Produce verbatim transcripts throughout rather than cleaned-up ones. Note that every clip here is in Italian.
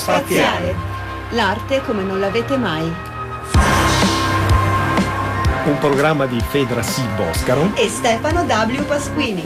Spaziale. L'arte come non l'avete mai. Un programma di Fedra C. Boscaro e Stefano W. Pasquini.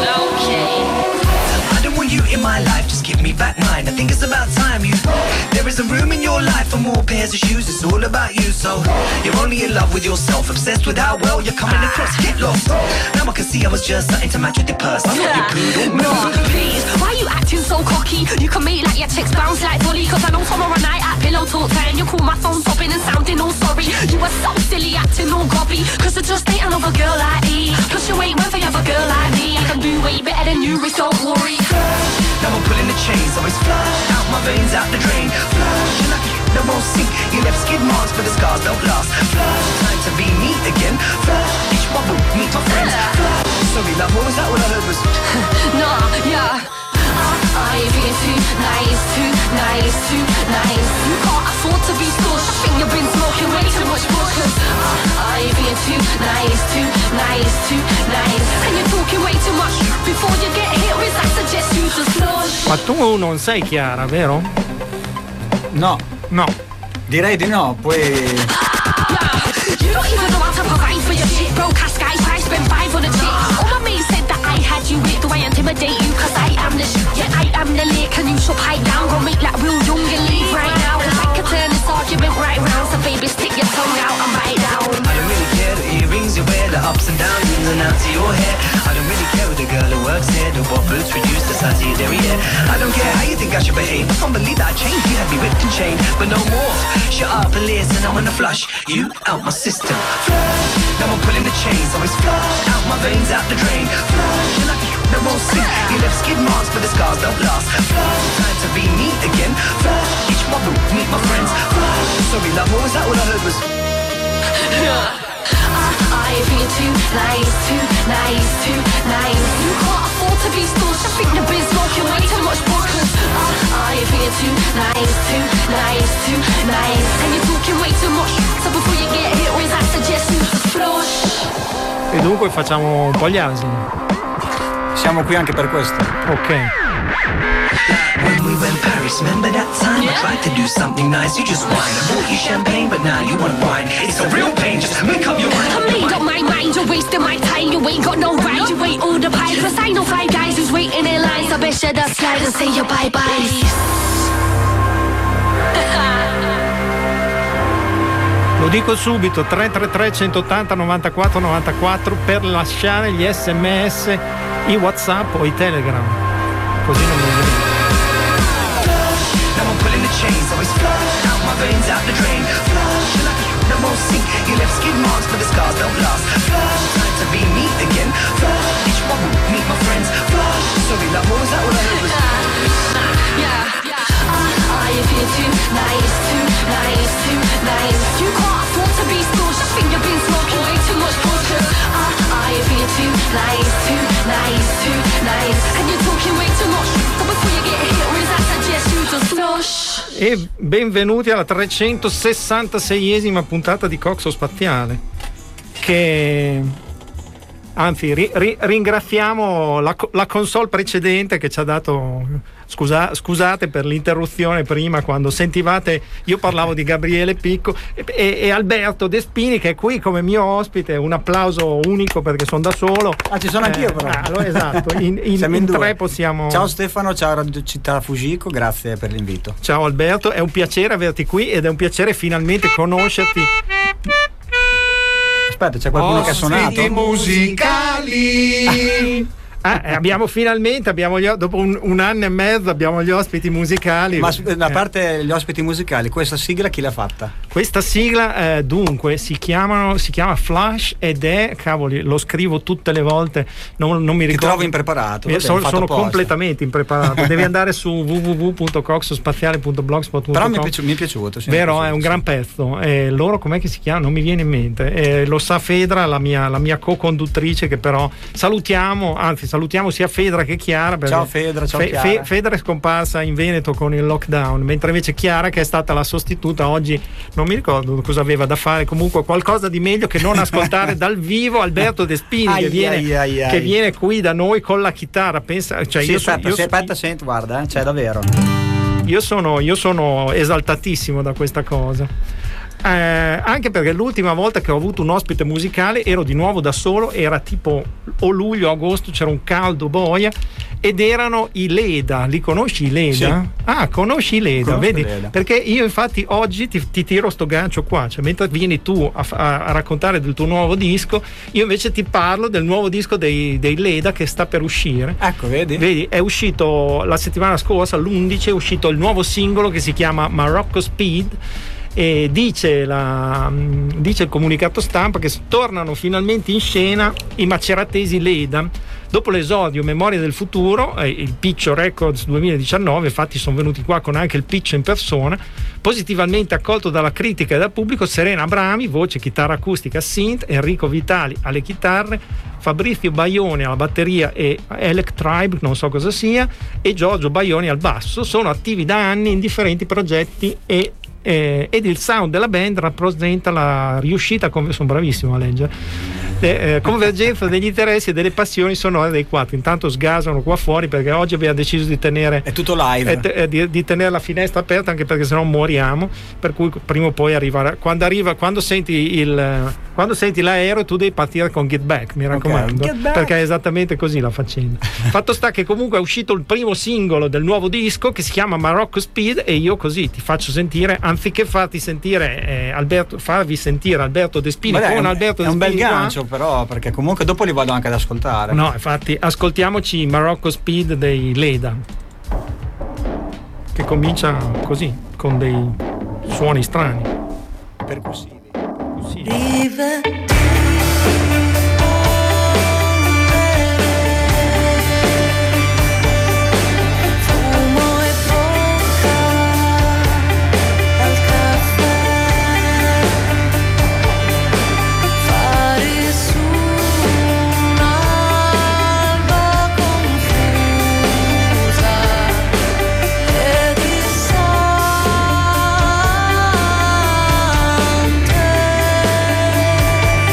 Okay. I don't want you in my life, just give me back mine. I think it's about time you. There is a room in your life for more pairs of shoes. It's all about you, so you're only in love with yourself, obsessed with how well you're coming across. Get lost. Now I can see I was just starting to match with your purse. I'm not your poodle. No, please, why you acting so cocky? You can make like your chicks bounce like Dolly. Cause I know tomorrow night at pillow talk time you call my phone sobbing and sounding all sorry. You were so silly acting all gobby. Cause I just ain't another girl like me. Plus you ain't worth another girl like me. I can do way better than you, Rick, don't worry. Now I'm pulling the chains, always flush out my veins, out the drain. Flush, you're like you that won't sink. You left skid marks, but the scars don't last. Flush, time to be me again. Flush, each bubble, meet my friends. Flush, sorry love, what was that? What I heard was nah, yeah. Are you being too nice, too nice, too nice? You can't afford to be scorched. I think you've been smoking way too much bush. uh, Are you being too nice, too nice, too nice? And you're talking way too much. Before you get hit with, I suggest you just flush. Ma tu non sei Chiara, vero? No. No. Direi di no, poi... Yeah. You don't even know how to provide for your shit. Broke ass guy, I spent five on a chick. All my mates said that I had you with. Do I intimidate you? Cause I am the shit. Yeah, I am the lick. And you should pipe down. Go make like real young and leave right now. Cause I can turn this argument right round. So baby, stick your tongue out and bite down. I don't really care the earrings you wear, the ups and downs, ins and outs of your hair. I don't really care who the girl who works here, the what boots reduce the size of your derriere. I don't care how you think I should behave. I can't believe that I changed. You had me whipped and chained, but no more. Shut up and listen, I'm gonna flush you out my system. Flush, now I'm pulling the chains, always flush out my veins, out the drain. Flush, you're like you that won't sink. You left skid marks, but the scars don't last. Flush, time to be me again. Flush, each bubble, meet my friends. Flush, sorry love, what was that? What I heard was yeah. Are you being too nice, too nice, too nice? You can't afford to be scorched. I think you've been smoking way too much bush. uh, Are you being too nice, too nice, too nice? And you're talking way too much. So before you get hit with, I suggest you just flush. E dunque facciamo un po' gli asini. Siamo qui anche per questo. Ok. When we went Paris, remember that time? Yeah. I tried to do something nice, you just whine. I bought you champagne, but now you want wine. It's a real pain, just make up your mind. I made up my mind, you're wasting my time. You ain't got no right, you ain't all the pie. Plus I know five guys who's waiting in line. So I bet you just slide and say your bye-bye. Lo dico subito, tre tre tre uno otto zero novantaquattro novantaquattro per lasciare gli sms, i WhatsApp o i Telegram. Così non mi viene. Now I'm pulling the chains, always flush out my veins, out the drain. Flush, you're like you that won't sink. You left skid marks, but the scars don't last. Flush, time to be me again. Flush, each bubble, meet my friends. Flush, sorry love, what was that? What I heard was yeah. Uh, are you being too nice, too nice, too nice? You can't afford to be scorched. I think you've been smoking way too much bush. Uh, are you being too nice, too nice, too nice? And you're talking way too much. So before you get hit with, I suggest you just flush. E benvenuti alla trecentosessantaseiesima puntata di Coxo Spaziale. Che anzi ri, ri, ringraziamo la, la console precedente che ci ha dato. Scusa, scusate per l'interruzione prima, quando sentivate io parlavo di Gabriele Picco e, e, e Alberto Despini che è qui come mio ospite. Un applauso unico perché sono da solo. Ah, ci sono eh, anch'io però. Ah, esatto, in, in, in, in tre possiamo. Ciao Stefano, ciao Radio Città Fujiko, grazie per l'invito. Ciao Alberto, è un piacere averti qui ed è un piacere finalmente conoscerti. Aspetta, c'è qualcuno che ha suonato? Musicali. Ah, abbiamo finalmente abbiamo gli, dopo un, un anno e mezzo abbiamo gli ospiti musicali. Ma a parte gli ospiti musicali, questa sigla chi l'ha fatta? Questa sigla eh, dunque si chiamano si chiama Flash ed è, cavoli, lo scrivo tutte le volte, non, non mi ricordo. Ti trovo impreparato. Vabbè, sono sono completamente impreparato. Devi andare su w w w punto coxospaziale punto blogspot punto com. Però mi è, piaci- mi è piaciuto. Sì, vero, mi è, piaciuto, è un sì. gran pezzo. E loro com'è che si chiama? Non mi viene in mente. E lo sa Fedra, la mia, la mia co-conduttrice, che però salutiamo, anzi salutiamo sia Fedra che Chiara. Ciao Fedra, ciao Fe- Chiara. Fe- Fedra è scomparsa in Veneto con il lockdown, mentre invece Chiara, che è stata la sostituta oggi, non mi ricordo cosa aveva da fare, comunque qualcosa di meglio che non ascoltare dal vivo Alberto Despini ai, che, viene, ai, ai, ai. che viene qui da noi con la chitarra. Pensa, cioè sì, io aspetta, so, io sì, so, aspetta, senti, guarda, eh, c'è davvero. io sono, io sono esaltatissimo da questa cosa. Eh, anche perché l'ultima volta che ho avuto un ospite musicale ero di nuovo da solo, era tipo o luglio o agosto, c'era un caldo boia ed erano i Leda. Li conosci i Leda? Sì. Ah, conosci i Leda, Conosco vedi? Leda. Perché io infatti oggi ti, ti tiro sto gancio qua, cioè mentre vieni tu a, a, a raccontare del tuo nuovo disco, io invece ti parlo del nuovo disco dei, dei Leda che sta per uscire. Ecco, vedi? Vedi, è uscito la settimana scorsa, l'undici, è uscito il nuovo singolo che si chiama Morocco Speed. E dice, la, dice il comunicato stampa che tornano finalmente in scena i maceratesi Leda dopo l'esordio Memoria del Futuro, eh, il Piccio Records duemiladiciannove. Infatti sono venuti qua con anche il Piccio in persona, positivamente accolto dalla critica e dal pubblico. Serena Abrami, voce, chitarra acustica, synth, Enrico Vitali alle chitarre, Fabrizio Baioni alla batteria e Elec Tribe, non so cosa sia, e Giorgio Baioni al basso. Sono attivi da anni in differenti progetti e Eh, ed il sound della band rappresenta la riuscita, come sono bravissimo a leggere, eh, eh, convergenza degli interessi e delle passioni sonore dei quattro. Intanto sgasano qua fuori perché oggi abbiamo deciso di tenere è tutto live, eh, t- eh, di, di tenere la finestra aperta, anche perché sennò moriamo, per cui prima o poi arriverà. Quando arriva, quando senti il quando senti l'aereo tu devi partire con Get Back, mi raccomando, okay. Get Back. Perché è esattamente così la faccenda. Fatto sta che comunque è uscito il primo singolo del nuovo disco che si chiama Morocco Speed, e io così ti faccio sentire, anziché farti sentire eh, Alberto, farvi sentire Alberto De Spini. Vabbè, con è un, Alberto è De un bel Spini qua. gancio, però, perché comunque dopo li vado anche ad ascoltare. No, infatti ascoltiamoci Morocco Speed dei Leda, che comincia così, con dei suoni strani, Percussivi. percussivi. Confusa e distante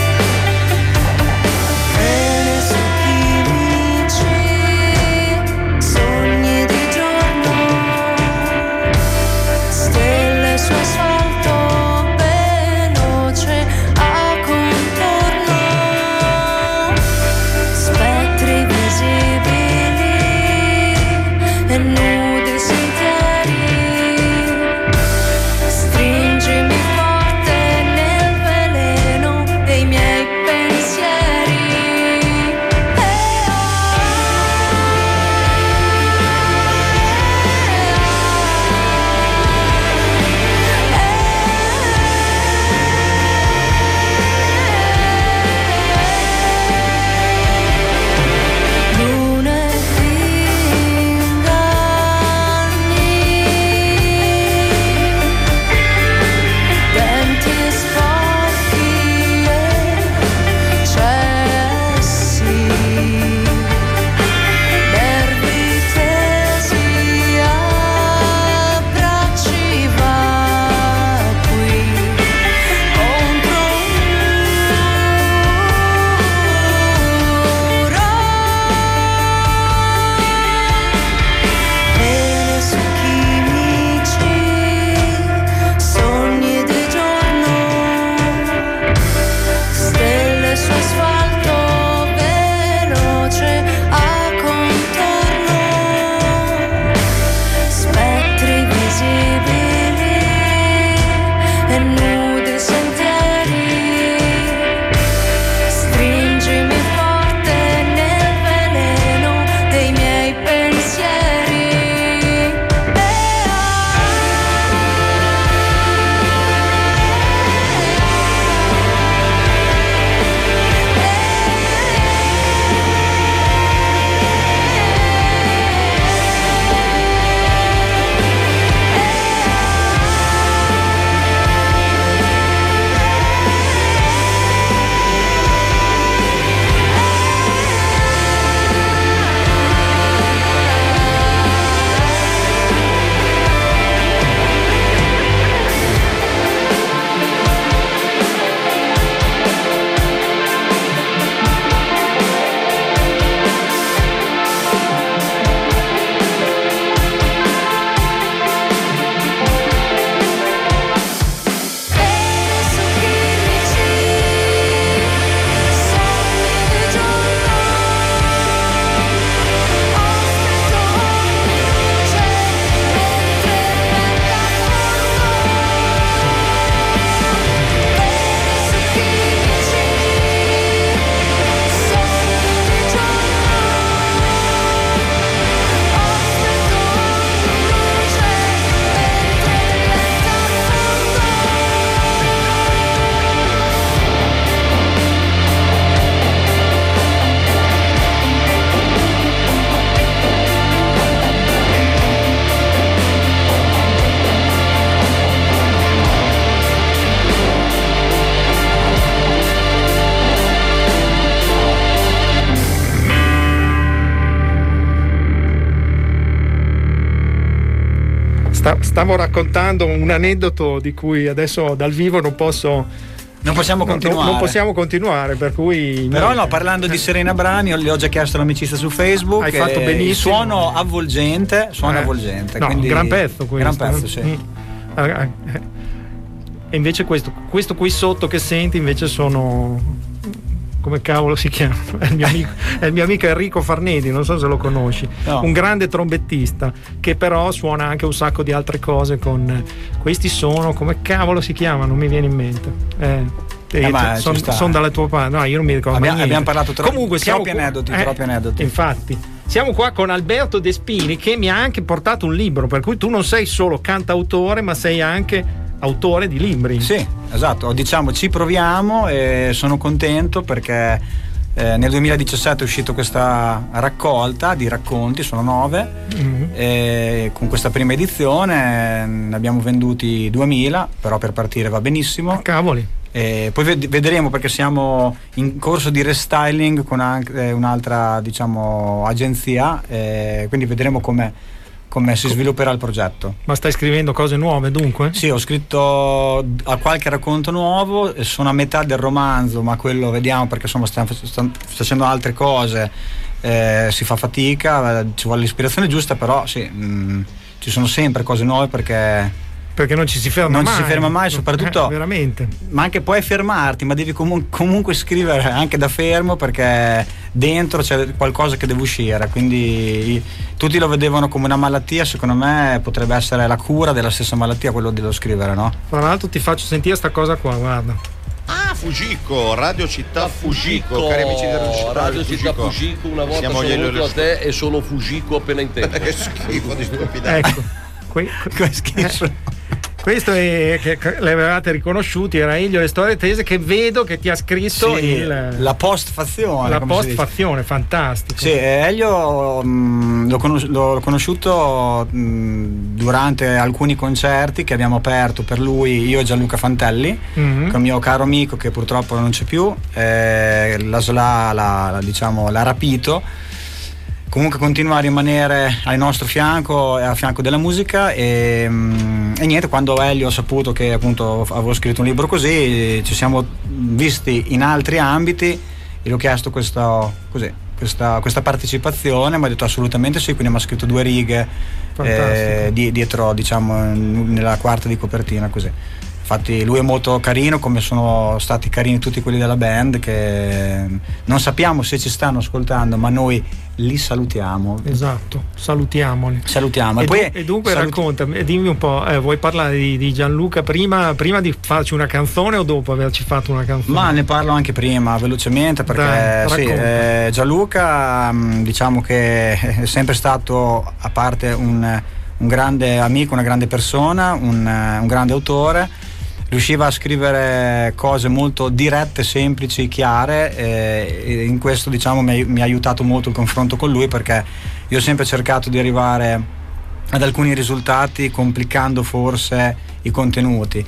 sta, stavo raccontando un aneddoto di cui adesso dal vivo non posso Non possiamo continuare. No, non possiamo continuare, per cui. Però niente. no, parlando di Serena Brani, io le ho già chiesto l'amicizia su Facebook. Hai fatto benissimo. Suono avvolgente, suono Eh, avvolgente. no, quindi gran pezzo questo. Gran pezzo, sì. Mm. Eh, E invece questo, questo qui sotto che senti invece sono. Come cavolo si chiama? È il mio amico, è il mio amico Enrico Farnedi, non so se lo conosci. No. Un grande trombettista che però suona anche un sacco di altre cose con. Questi sono. Come cavolo si chiamano? Non mi viene in mente. Eh. Eh, ma ci sono sta. son dalla tua parte, no, io non mi ricordo. Abbiamo, ma abbiamo parlato tro- Comunque siamo troppi qua- aneddoti, eh, troppi aneddoti. Infatti, siamo qua con Alberto Despini che mi ha anche portato un libro, per cui tu non sei solo cantautore, ma sei anche autore di libri. Sì, esatto, diciamo ci proviamo e sono contento perché eh, nel duemiladiciassette è uscita questa raccolta di racconti, sono nove, Mm-hmm. e con questa prima edizione ne abbiamo venduti duemila, però per partire va benissimo. Cavoli. E poi ved- vedremo perché siamo in corso di restyling con anche un'altra, diciamo, agenzia, e quindi vedremo come come si svilupperà il progetto. Ma stai scrivendo cose nuove dunque? Sì, ho scritto a qualche racconto nuovo, sono a metà del romanzo, ma quello vediamo perché insomma stiamo, stiamo facendo altre cose, eh, si fa fatica, ci vuole l'ispirazione giusta, però sì, mh, ci sono sempre cose nuove perché Perché non ci si ferma non mai. ci si ferma mai, soprattutto Eh, veramente. ma anche puoi fermarti, ma devi comu- comunque scrivere anche da fermo perché dentro c'è qualcosa che deve uscire, quindi tutti lo vedevano come una malattia, secondo me potrebbe essere la cura della stessa malattia quello dello scrivere, no? Tra l'altro ti faccio sentire sta cosa qua, guarda. Ah, Fugico, Radio Città Fugico, Fugico, cari amici di Radio Città, Radio Città Fugico. Fugico, una volta Siamo sono gli venuto a Elio- te e sono Fugico appena in tempo. Che schifo di stupidaggine. Ecco. Que- Che schifo. eh, questo è che che le avevate riconosciuti, era Elio Le Storie Tese, che vedo che ti ha scritto Sì, il, la postfazione, la come si dice. postfazione, fantastico. Sì, Elio mh, l'ho, conos- l'ho conosciuto mh, durante alcuni concerti che abbiamo aperto per lui, io e Gianluca Fantelli, Mhm. con mio caro amico che purtroppo non c'è più, eh, la S L A l'ha, diciamo, l'ha rapito. Comunque continua a rimanere al nostro fianco e a fianco della musica e, mh, e niente, quando Elio ha saputo che appunto avevo scritto un libro così, ci siamo visti in altri ambiti e gli ho chiesto questo, così, questa, questa partecipazione, mi ha detto assolutamente sì, quindi mi ha scritto due righe eh, di- dietro, diciamo, n- nella quarta di copertina, così. Infatti lui è molto carino, come sono stati carini tutti quelli della band, che non sappiamo se ci stanno ascoltando, ma noi li salutiamo. Esatto, salutiamoli. Salutiamo. E, E, poi du- e dunque saluti- raccontami, dimmi un po', eh, vuoi parlare di, di Gianluca prima, prima di farci una canzone o dopo averci fatto una canzone? Ma ne parlo anche prima, velocemente, perché Dai, sì, racconta. eh, Gianluca mh, diciamo che è sempre stato, a parte un, un grande amico, una grande persona, un, eh, un grande autore. Riusciva a scrivere cose molto dirette, semplici, chiare, e, e in questo, diciamo, mi, mi ha aiutato molto il confronto con lui, perché io ho sempre cercato di arrivare ad alcuni risultati complicando forse i contenuti,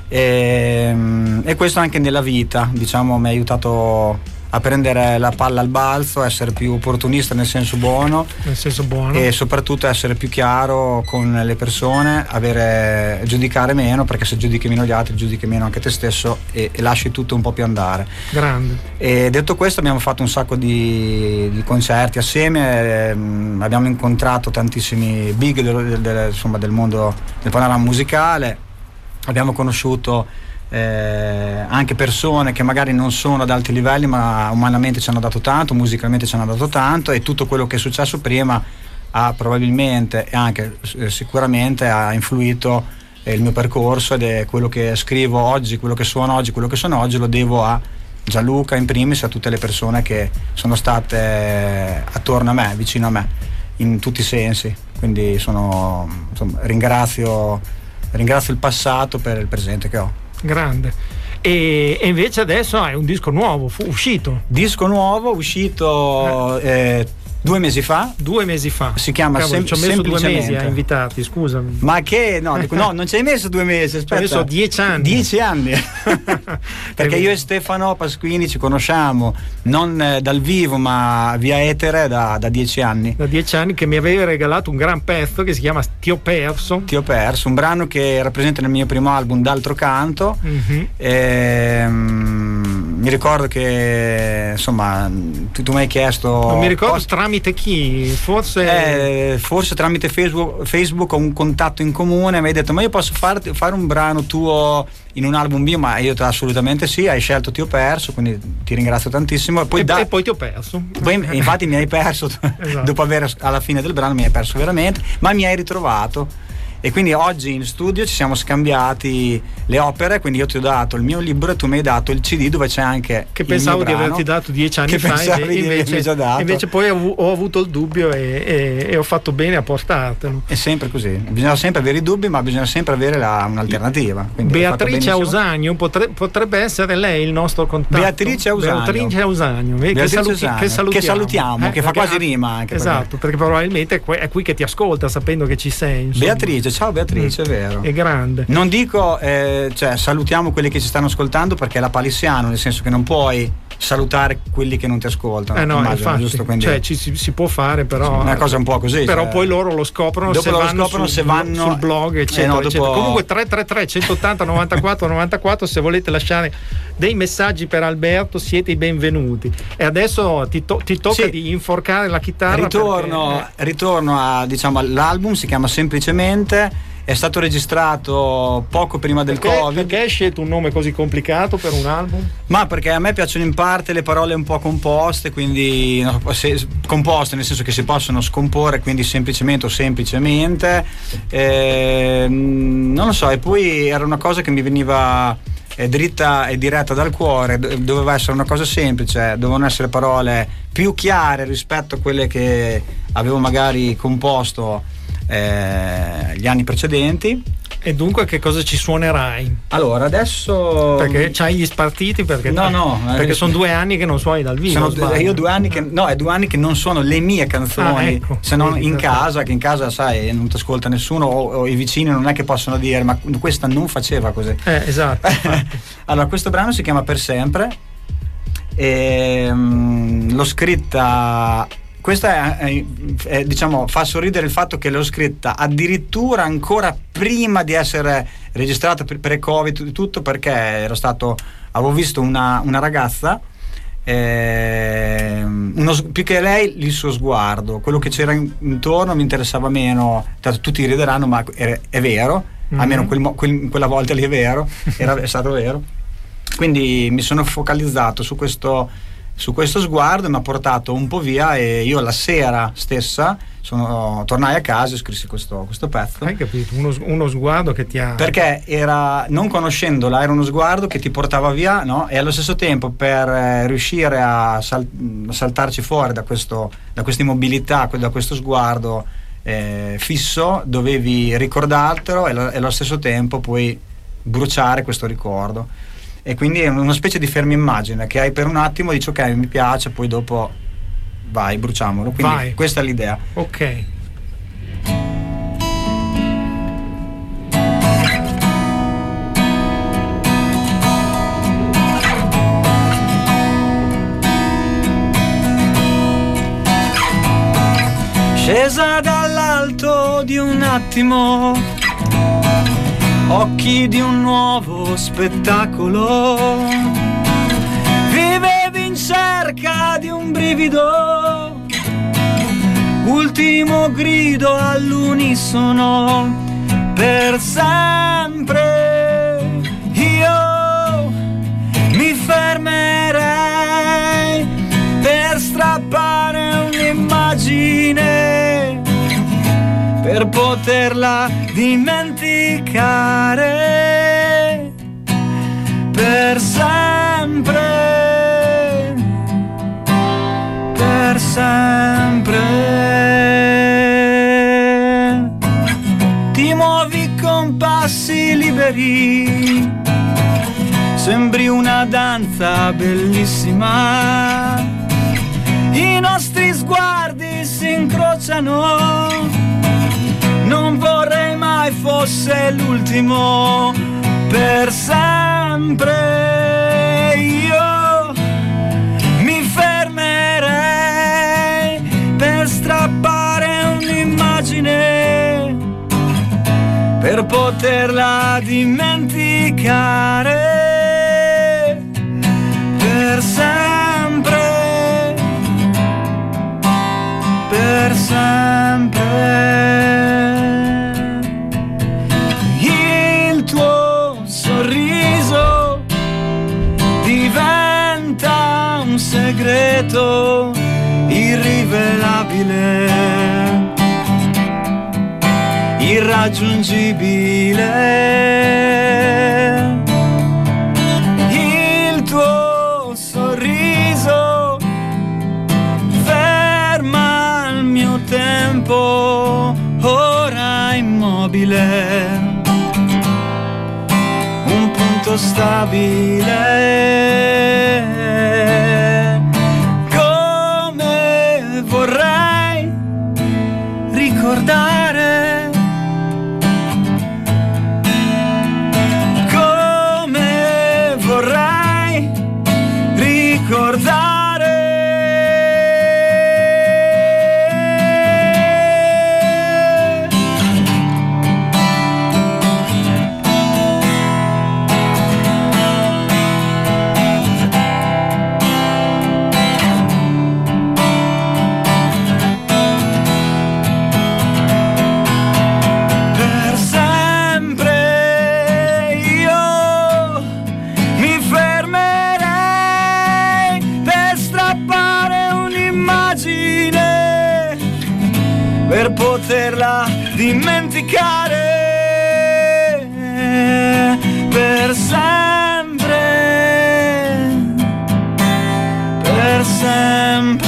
e, e questo anche nella vita, diciamo, mi ha aiutato a prendere la palla al balzo, essere più opportunista nel senso buono, Nel senso buono. e soprattutto essere più chiaro con le persone, avere, giudicare meno, perché se giudichi meno gli altri giudichi meno anche te stesso e, e lasci tutto un po' più andare. Grande. E detto questo, abbiamo fatto un sacco di, di concerti assieme, ehm, abbiamo incontrato tantissimi big del, del- del- insomma, del mondo del panorama musicale, abbiamo conosciuto eh, anche persone che magari non sono ad alti livelli, ma umanamente ci hanno dato tanto, musicalmente ci hanno dato tanto, e tutto quello che è successo prima ha probabilmente e anche eh, sicuramente ha influito eh, il mio percorso, ed è quello che scrivo oggi, quello che suono oggi, quello che sono oggi lo devo a Gianluca in primis, a tutte le persone che sono state attorno a me, vicino a me, in tutti i sensi. Quindi sono, insomma, ringrazio, ringrazio il passato per il presente che ho. Grande. E, e invece adesso hai un disco nuovo, fu uscito. Disco nuovo, uscito eh, Due mesi fa. Due mesi fa. Si chiama Cavolo, sem- ci ho messo due mesi a semplicemente. invitarti, scusami. Ma che no, dico, no, non ci hai messo due mesi, aspetta. Ci ho messo dieci anni. Dieci anni. Perché io e Stefano Pasquini ci conosciamo non eh, dal vivo, ma via etere da, da dieci anni. Da dieci anni, che mi aveva regalato un gran pezzo che si chiama Ti ho perso. Ti ho perso, un brano che rappresenta nel mio primo album D'altro canto. Mm-hmm. Ehm, mi ricordo che insomma tu, tu mi hai chiesto. Non mi ricordo post- tramite chi, forse Eh, forse tramite Facebook, Facebook ho un contatto in comune, mi hai detto ma io posso farti, fare un brano tuo in un album mio, ma io assolutamente sì, hai scelto Ti ho perso, quindi ti ringrazio tantissimo. E poi, e, da, e poi ti ho perso. poi infatti mi hai perso, Esatto. dopo aver alla fine del brano mi hai perso veramente, ma mi hai ritrovato. E quindi oggi in studio ci siamo scambiati le opere, quindi io ti ho dato il mio libro e tu mi hai dato il C D dove c'è anche che il pensavo mio di brano, averti dato dieci anni che fa, pensavi e di avermi invece, già dato. invece poi ho, ho avuto il dubbio e, e, e ho fatto bene a portartelo. È sempre così, bisogna sempre avere i dubbi, ma bisogna sempre avere la, un'alternativa. Quindi l'ho fatto Beatrice benissimo. Ausagno potrebbe, potrebbe essere lei il nostro contatto. Beatrice Ausagno. Beatrice Ausagno, eh, Beatrice che, saluti- Ausagno, che salutiamo, che salutiamo, Eh, che fa perché- quasi rima anche. Esatto, perché- perché probabilmente è, que- è qui che ti ascolta sapendo che ci sei, insomma. Beatrice, ciao Beatrice, Mm. è vero. È grande. Non dico, eh, cioè salutiamo quelli che ci stanno ascoltando perché è la palissiano, nel senso che non puoi salutare quelli che non ti ascoltano. Eh no, immagino, infatti, giusto? Quindi cioè ci si, si può fare, però una cosa un po' così. però cioè, poi loro lo scoprono dopo se lo vanno, scoprono sul, se vanno sul blog, eccetera, eh no, dopo- eccetera. Comunque tre tre tre centottanta novantaquattro novantaquattro, se volete lasciare dei messaggi per Alberto siete i benvenuti. E adesso ti, to- ti tocca Sì. di inforcare la chitarra. ritorno, perché, ritorno a, diciamo, all'album, si chiama Semplicemente. È stato registrato poco prima del perché, Covid. perché hai scelto un nome così complicato per un album? Ma perché a me piacciono in parte le parole un po' composte, quindi no, se, composte nel senso che si possono scomporre, quindi semplicemente o semplicemente. Eh, non lo so, e poi era una cosa che mi veniva eh, dritta e diretta dal cuore, do- doveva essere una cosa semplice, dovevano essere parole più chiare rispetto a quelle che avevo magari composto eh, gli anni precedenti. E dunque che cosa ci suonerai? Allora adesso Perché c'hai gli spartiti? Perché, No, no, perché eh, sono due anni che non suoni dal vivo. sono, sbaglio. io due anni che no, è due anni che non suono le mie canzoni, Ah, ecco. se non Vedi, in perfetto. casa, che in casa sai non ti ascolta nessuno, o, o i vicini non è che possono dire ma questa non faceva così. Eh, esatto. Allora questo brano si chiama Per Sempre e mm, l'ho scritta. Questa è, è- è, diciamo, fa sorridere il fatto che l'ho scritta addirittura ancora prima di essere registrata per- pre-Covid e tutto, perché ero stato avevo visto una, una ragazza, ehm, uno s- più che lei il suo sguardo, quello che c'era in- intorno mi interessava meno. Tanto tutti rideranno, ma è, è vero, Mhm. almeno quel mo- quel- quella volta lì è vero, era, è stato vero. Quindi mi sono focalizzato su questo, su questo sguardo, mi ha portato un po' via e io la sera stessa sono, tornai a casa e scrissi questo, questo pezzo. Hai capito? Uno, uno sguardo che ti ha. Perché era, non conoscendola, era uno sguardo che ti portava via, no? E allo stesso tempo per eh, riuscire a, sal- a saltarci fuori da, questo, da questa immobilità, da questo sguardo eh, fisso, dovevi ricordartelo e, lo- e allo stesso tempo poi bruciare questo ricordo. E quindi è una specie di ferma immagine che hai per un attimo, dici ok mi piace, poi dopo vai, bruciamolo. Quindi Vai. questa è l'idea. Ok. Scesa dall'alto di un attimo, occhi di un nuovo spettacolo, vivevi in cerca di un brivido, ultimo grido all'unisono, per sempre io mi fermerei per strappare un'immagine, per poterla dimenticare per sempre, per sempre. Ti muovi con passi liberi, sembri una danza bellissima, i nostri sguardi lasciano. Non vorrei mai fosse l'ultimo per sempre. Io mi fermerei per strappare un'immagine, per poterla dimenticare per sempre, per sempre. Il tuo sorriso diventa un segreto irrivelabile, irraggiungibile. Il tuo sorriso ferma il mio tempo ora immobile, un punto stabile. Come vorrei ricordare, come vorrei ricordare. Per poterla dimenticare per sempre, per sempre.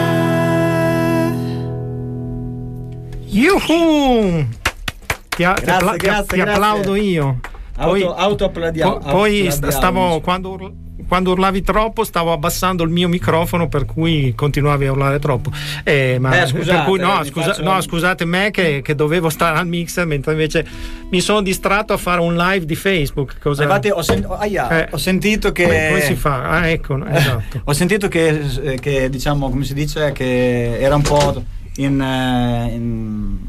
Yuhu! Ti, a- ti Grazie, appla- ti- grazie, ti grazie. applaudo io. Poi, Auto, autoapplaudiamo. po- poi applaudiamo. stavo quando ur- quando urlavi troppo stavo abbassando il mio microfono, per cui continuavi a urlare troppo. Eh, ma Eh, scusate, per cui no, mi scusa- faccio- no, scusate me che, che dovevo stare al mixer, mentre invece mi sono distratto a fare un live di Facebook. Cosa... Infatti ho, sen- aia, Eh, ho sentito che come, come si fa? Ah, ecco, esatto. ho sentito che, che diciamo, come si dice, che era un po' in, eh, in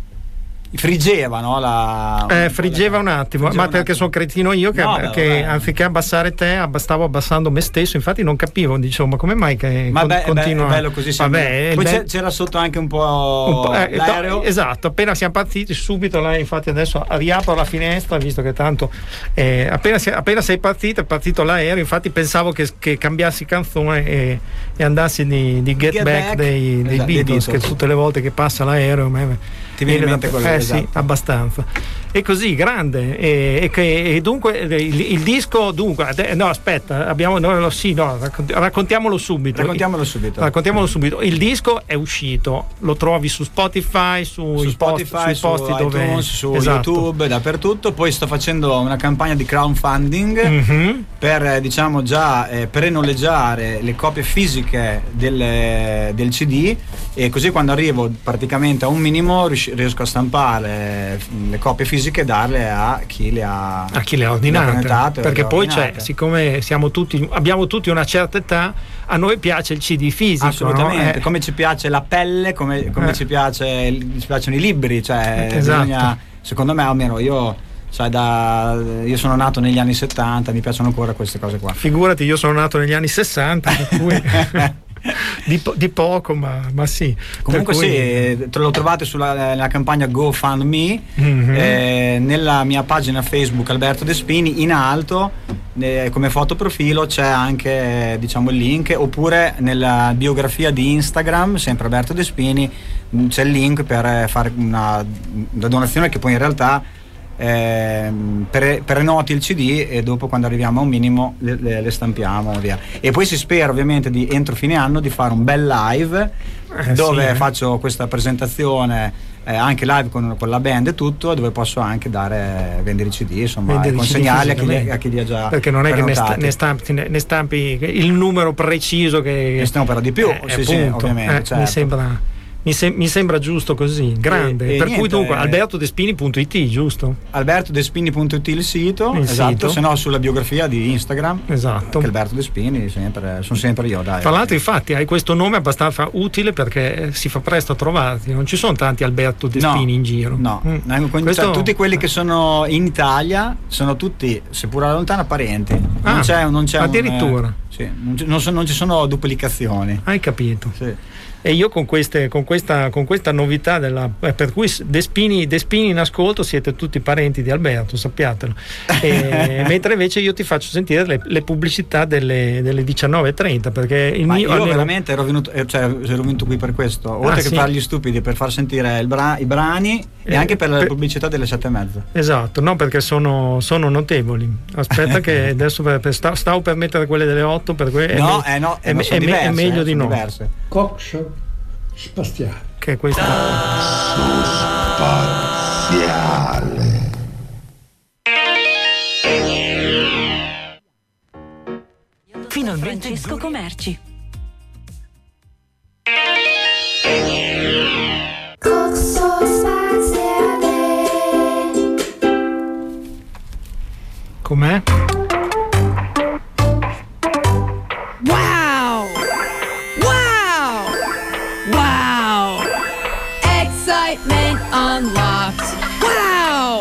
friggeva, no? La, Eh, friggeva un attimo, friggeva ma un perché attimo. sono cretino io che, No, beh, che vabbè. anziché abbassare te abba- stavo abbassando me stesso, infatti non capivo, dicevo, ma come mai che Ma con- beh, continua? è bello così sempre. Vabbè, Poi beh, c'è- c'era sotto anche un po', un po', eh, l'aereo. no, esatto, appena siamo partiti subito là, infatti adesso riapro la finestra visto che tanto eh, appena, si- appena sei partito è partito l'aereo, infatti pensavo che, che cambiassi canzone e, e andassi di, di Get, Get Back, Back. dei, dei Esatto, Bee di Gees, tutto. che tutte le volte che passa l'aereo me- Ti viene in da- mente quello, eh sì, esatto. abbastanza. E così, grande. E, e che, e dunque il, il disco, dunque, ade- no, aspetta, abbiamo, no, no, sì, no, raccont- raccontiamolo subito. Raccontiamolo subito. Raccontiamolo subito. Il disco è uscito, lo trovi su Spotify, su, Su i Spotify, post, sui su posti dove iTunes, su esatto. YouTube, dappertutto. Poi sto facendo una campagna di crowdfunding Mhm. per eh, diciamo già eh, prenoleggiare le copie fisiche del, del C D, e così quando arrivo praticamente a un minimo rius- riesco a stampare le copie fisiche e darle a chi le ha, A chi le ha le ha ordinate, prenotate o perché le ha poi c'è, ordinate. siccome siamo tutti, abbiamo tutti una certa età, a noi piace il C D fisico, Assolutamente, no? Eh, come ci piace la pelle, come, come Eh. ci, piace, ci piacciono i libri, cioè Esatto. bisogna, secondo me almeno io, sai, da, io sono nato negli anni settanta, mi piacciono ancora queste cose qua. Figurati, io sono nato negli anni sessanta, per cui di, po- di poco, ma, ma sì. Comunque Per cui- sì, te lo trovate sulla nella campagna GoFundMe, Mhm. eh, nella mia pagina Facebook Alberto De Spini, in alto eh, come fotoprofilo c'è anche eh, diciamo il link, oppure nella biografia di Instagram, sempre Alberto De Spini, mh, c'è il link per eh, fare una, una donazione che poi in realtà ehm, pre- prenoti il C D e dopo, quando arriviamo a un minimo, le, le- le stampiamo via. E poi si spera ovviamente di, entro fine anno, di fare un bel live Eh, dove sì, eh. faccio questa presentazione eh, anche live con, con la band e tutto, dove posso anche dare vendere i C D, insomma, Vendere e i C D consegnarli a chi, li- fisicamente. a chi li ha già Perché non è che ne, sta- prenotati. ne stampi, ne- ne stampi il numero preciso che Ne stiamo per di più, eh, sì, sì, appunto, ovviamente, eh, certo. mi sembra Mi, se- mi sembra giusto così, grande. E- e per niente, cui dunque eh, albertodespini punto it, giusto? alberto despini punto it il sito, Il esatto, sito. se no sulla biografia di Instagram. Esatto. Che Alberto Despini sempre, sono sempre io, dai. Tra l'altro, infatti, hai questo nome abbastanza utile perché si fa presto a trovarti. Non ci sono tanti Alberto Despini in giro. No, Mm. no, cioè, Questo- tutti quelli che sono in Italia sono tutti, seppur alla lontana, parenti. Non Ah, c'è, non c'è un, addirittura. eh, sì, non, ci- non so- non ci sono duplicazioni. Hai capito? Sì. E io con, queste, con, questa, con questa novità della, eh, per cui Despini, Despini in ascolto siete tutti parenti di Alberto, sappiatelo. E, mentre invece io ti faccio sentire le, le pubblicità delle, delle diciannove e trenta, perché il Ma mio io almeno- veramente ero venuto, eh, cioè, ero venuto qui per questo, oltre Ah, che sì? per gli stupidi, per far sentire il bra- i brani e Eh, anche per la per- pubblicità delle sette e mezza. Esatto, no, perché sono, sono notevoli. Aspetta che adesso per, per- sta- stavo per mettere quelle delle otto, per cui è, No, me- eh no, è, eh, ma me- sono è me- è diverse, meglio eh, di sono no. diverse. Cox spaziale. Che è questa. Spaziale. Finalmente Francesco Comerci. Com'è? Wow! Wow! Wow! Excitement unlocked. Wow!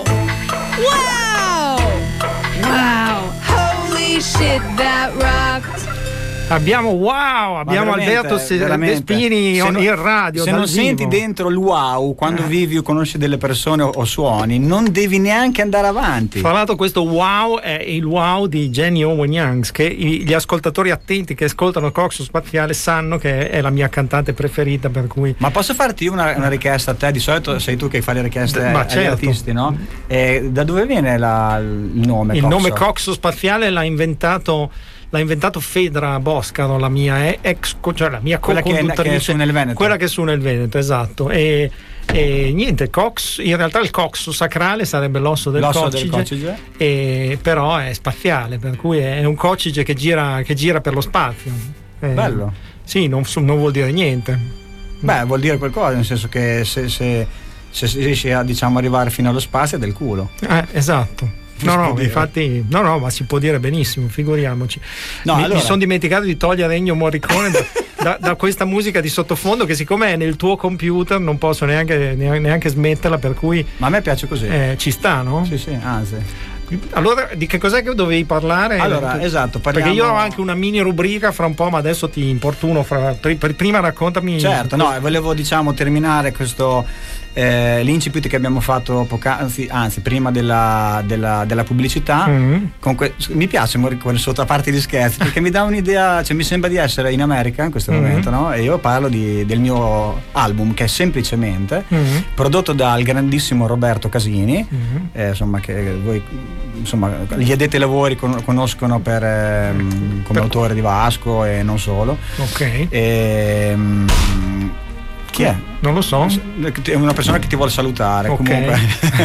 Wow! Wow! Holy shit, that rocked. Abbiamo wow, abbiamo Ma veramente, Alberto Se- veramente. Despini Se on- non- in radio. Se dal non vivo. senti dentro il wow quando vivi o conosci delle persone o, o suoni, non devi neanche andare avanti. Tra l'altro questo wow è il wow di Jenny Owen Youngs, che i- gli ascoltatori attenti che ascoltano Coxo Spaziale sanno che è la mia cantante preferita, per cui Ma posso farti una, una richiesta a te? Di solito sei tu che fai le richieste Ma agli certo. artisti, no? E da dove viene la- il nome? il Coxo? nome Coxo Spaziale l'ha inventato l'ha inventato Fedra Boscaro, la mia ex, cioè la mia Quella che- co-conduttrice, che suona il Veneto. quella che suona il Veneto, esatto. E, e niente, Cox, in realtà il coxo sacrale sarebbe l'osso del L'osso coccige, del coccige. e, però è spaziale, per cui è un coccige che gira, che gira per lo spazio. Eh, Bello. Sì, non, non vuol dire niente. Beh, vuol dire qualcosa, nel senso che se, se, se si riesce a, diciamo, arrivare fino allo spazio è del culo. Eh, esatto. Si No, può no, dire. infatti, no, no, ma si può dire benissimo, figuriamoci. No, mi, allora- mi sono dimenticato di togliere Ennio Morricone da, da, da questa musica di sottofondo, che siccome è nel tuo computer non posso neanche, neanche, neanche smetterla, per cui Ma a me piace così. eh, ci sta, no? Sì, sì, anzi. Allora, di che cos'è che dovevi parlare? Allora, esatto, parliamo- Perché io ho anche una mini rubrica fra un po', ma adesso ti importuno. Fra, pri- pri- prima raccontami. Certo, no, volevo diciamo terminare questo eh, l'incipit che abbiamo fatto poc'anzi, anzi prima della, della, della pubblicità. Mm. Con que- mi piace Morricone sotto, a parte gli scherzi, perché mi dà un'idea, cioè mi sembra di essere in America in questo Mm. momento, no? E io parlo di- del mio album, che è semplicemente Mm. prodotto dal grandissimo Roberto Casini, Mm. eh, insomma, che voi insomma gli addetti ai lavori con- conoscono per, ehm, come Per- autore di Vasco e non solo. Ok. Ehm, chi è? Non lo so. È una persona che ti vuole salutare. Ok. Comunque.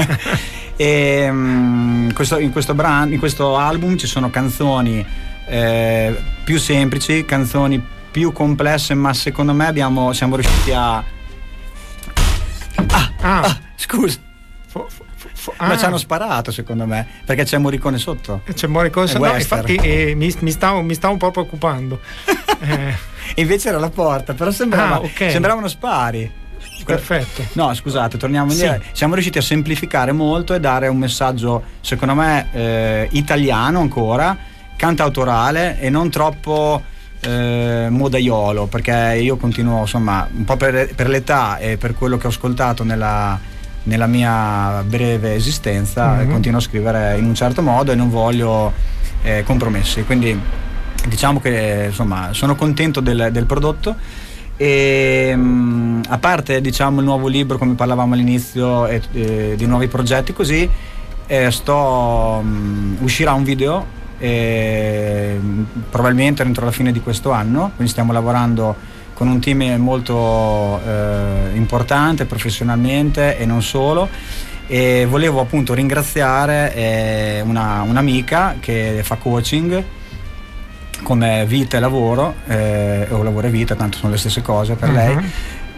E, mm, questo- in, questo brano, in questo album ci sono canzoni eh, più semplici, canzoni più complesse, ma secondo me abbiamo, siamo riusciti a. Ah, Ah. ah, scusa, Fo- fo- fo- ma ah. ci hanno sparato secondo me, perché c'è Morricone sotto. C'è Morricone, È no, western. infatti eh, mi, mi, stavo, mi stavo un po' preoccupando. Eh, E invece era la porta, però sembrava, Ah, ok. sembravano spari. perfetto. No, scusate, torniamo indietro. Sì. Siamo riusciti a semplificare molto e dare un messaggio, secondo me, eh, italiano ancora, cantautorale e non troppo eh, modaiolo, perché io continuo, insomma, un po' per, per l'età e per quello che ho ascoltato nella, nella mia breve esistenza, Mhm. continuo a scrivere in un certo modo e non voglio eh, compromessi. Quindi diciamo che insomma sono contento del, del prodotto. E mh, a parte diciamo il nuovo libro, come parlavamo all'inizio, e, e di nuovi progetti così, eh, sto mh, uscirà un video eh, probabilmente entro la fine di questo anno, quindi stiamo lavorando con un team molto eh, importante professionalmente e non solo, e volevo appunto ringraziare eh, una, un'amica che fa coaching come vita e lavoro, eh, o lavoro e vita, tanto sono le stesse cose per Mhm. lei,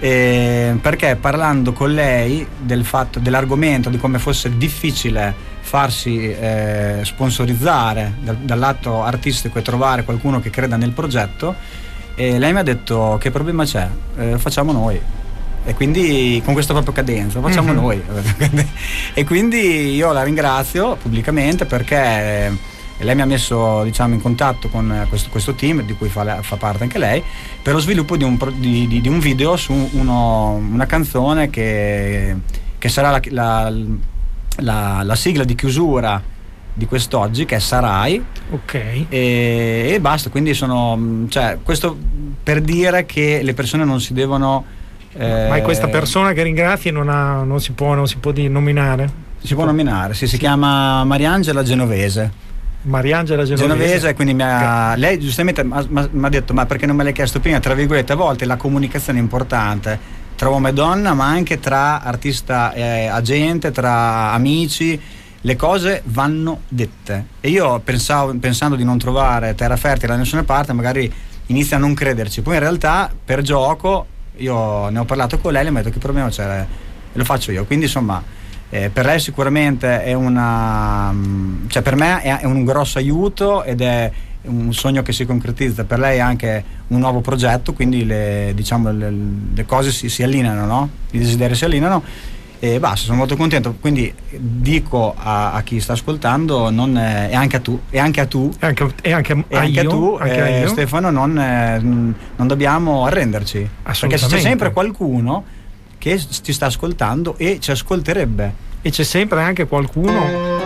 eh, perché parlando con lei del fatto, dell'argomento di come fosse difficile farsi eh, sponsorizzare dal, dal lato artistico e trovare qualcuno che creda nel progetto, e lei mi ha detto: che problema c'è? Eh, lo facciamo noi. E quindi con questa propria cadenza lo facciamo mm-hmm. noi. E quindi io la ringrazio pubblicamente, perché lei mi ha messo, diciamo, in contatto con questo, questo team di cui fa, fa parte anche lei, per lo sviluppo di un, di, di, di un video su uno, una canzone che, che sarà la, la, la, la sigla di chiusura di quest'oggi, che è Sarai. Ok. E, e basta. Quindi sono, cioè, questo per dire che le persone non si devono eh, ma è questa persona che ringrazi non, ha, non si può non si può dire, nominare? Si, si può, può nominare, sì, si sì. chiama Mariangela Genovese. Mariangela Genovese. Genovese, quindi mi ha, lei giustamente mi ha detto: ma perché non me l'hai chiesto prima? Tra virgolette, a volte la comunicazione è importante tra uomo e donna, ma anche tra artista e agente, tra amici. Le cose vanno dette. E io pensavo, pensando di non trovare terra fertile da nessuna parte, magari inizia a non crederci. Poi in realtà, per gioco, io ne ho parlato con lei e mi ha detto: che problema c'è? E lo faccio io. Quindi insomma, Eh, per lei sicuramente è una, cioè per me è, è un grosso aiuto ed è un sogno che si concretizza. Per lei è anche un nuovo progetto, quindi le, diciamo, le, le cose si, si allineano, no? I desideri si allineano e basta. Sono molto contento. Quindi dico a, a chi sta ascoltando, non, eh, e anche a tu, e anche a tu, e anche, e anche, e a anche io, a tu, anche eh, a io. Stefano, non, eh, non dobbiamo arrenderci, perché c'è sempre qualcuno che ci sta ascoltando e ci ascolterebbe. E c'è sempre anche qualcuno.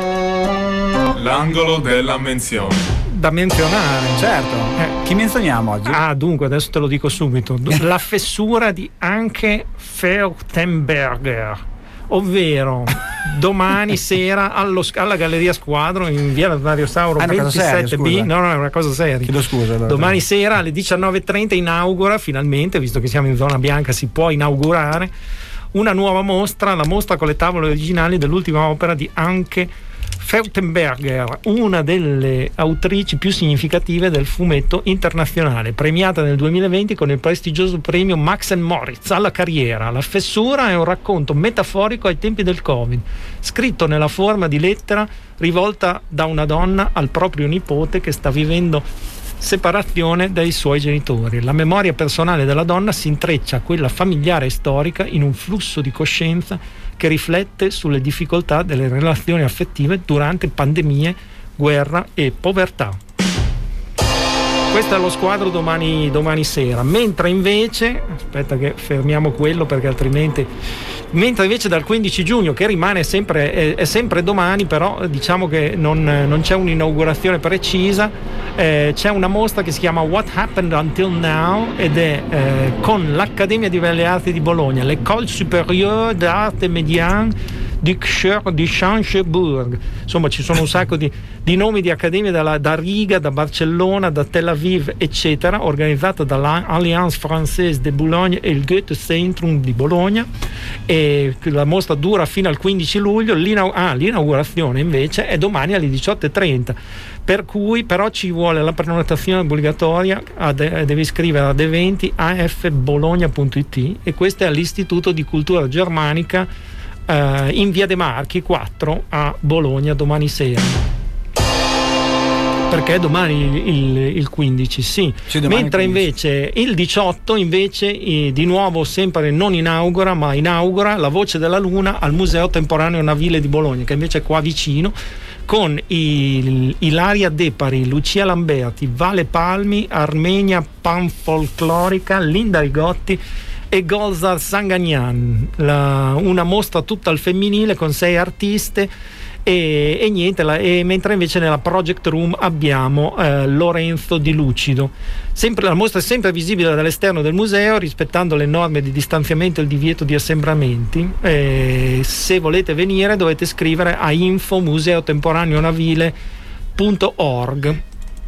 L'angolo della menzione da menzionare. Certo. Eh. Chi menzioniamo oggi? Ah, dunque, adesso te lo dico subito. La fessura di Anke Feuchtenberger, ovvero domani sera allo, alla Galleria Squadro in via Dario Sauro ah, ventisette B. No, no, è una cosa seria. Chiedo scusa. Allora. Domani sera alle diciannove e trenta inaugura finalmente, visto che siamo in zona bianca, si può inaugurare una nuova mostra, la mostra con le tavole originali dell'ultima opera di Anke Feuchtenberger, una delle autrici più significative del fumetto internazionale, premiata nel duemilaventi con il prestigioso premio Max and Moritz alla carriera. La fessura è un racconto metaforico ai tempi del Covid, scritto nella forma di lettera rivolta da una donna al proprio nipote che sta vivendo separazione dai suoi genitori. La memoria personale della donna si intreccia a quella familiare e storica in un flusso di coscienza che riflette sulle difficoltà delle relazioni affettive durante pandemie, guerra e povertà. Questo è lo Squadro domani, domani sera. Mentre invece, aspetta che fermiamo quello perché altrimenti, mentre invece dal quindici giugno, che rimane sempre, è, è sempre domani, però diciamo che non, non c'è un'inaugurazione precisa, eh, c'è una mostra che si chiama What Happened Until Now ed è eh, con l'Accademia di Belle Arti di Bologna, l'École Supérieure d'Art et Médiane di Cherbourg. Insomma, ci sono un sacco di, di nomi di accademie da, da Riga, da Barcellona, da Tel Aviv, eccetera, organizzata dall'Alliance Française de Boulogne e il Goethe Centrum di Bologna. E la mostra dura fino al quindici luglio. L'inau- ah, l'inaugurazione invece è domani alle diciotto e trenta, per cui però ci vuole la prenotazione obbligatoria. Ad, devi scrivere ad eventi a f bologna punto it, e questo è all'Istituto di Cultura Germanica Uh, in via De Marchi quattro a Bologna domani sera. Perché domani il, il quindici, sì. sì Mentre quindici. Invece il diciotto invece eh, di nuovo sempre non inaugura, ma inaugura La Voce della Luna al Museo Temporaneo Navile di Bologna, che invece è qua vicino, con il, Ilaria Depari, Lucia Lamberti, Vale Palmi, Armenia Panfolclorica, Linda Rigotti e Golzar Sangagnan, la, una mostra tutta al femminile con sei artiste e, e niente la, e mentre invece nella Project Room abbiamo eh, Lorenzo Di Lucido. Sempre, la mostra è sempre visibile dall'esterno del museo rispettando le norme di distanziamento e il divieto di assembramenti. Eh, se volete venire dovete scrivere a info museo temporaneo navile punto org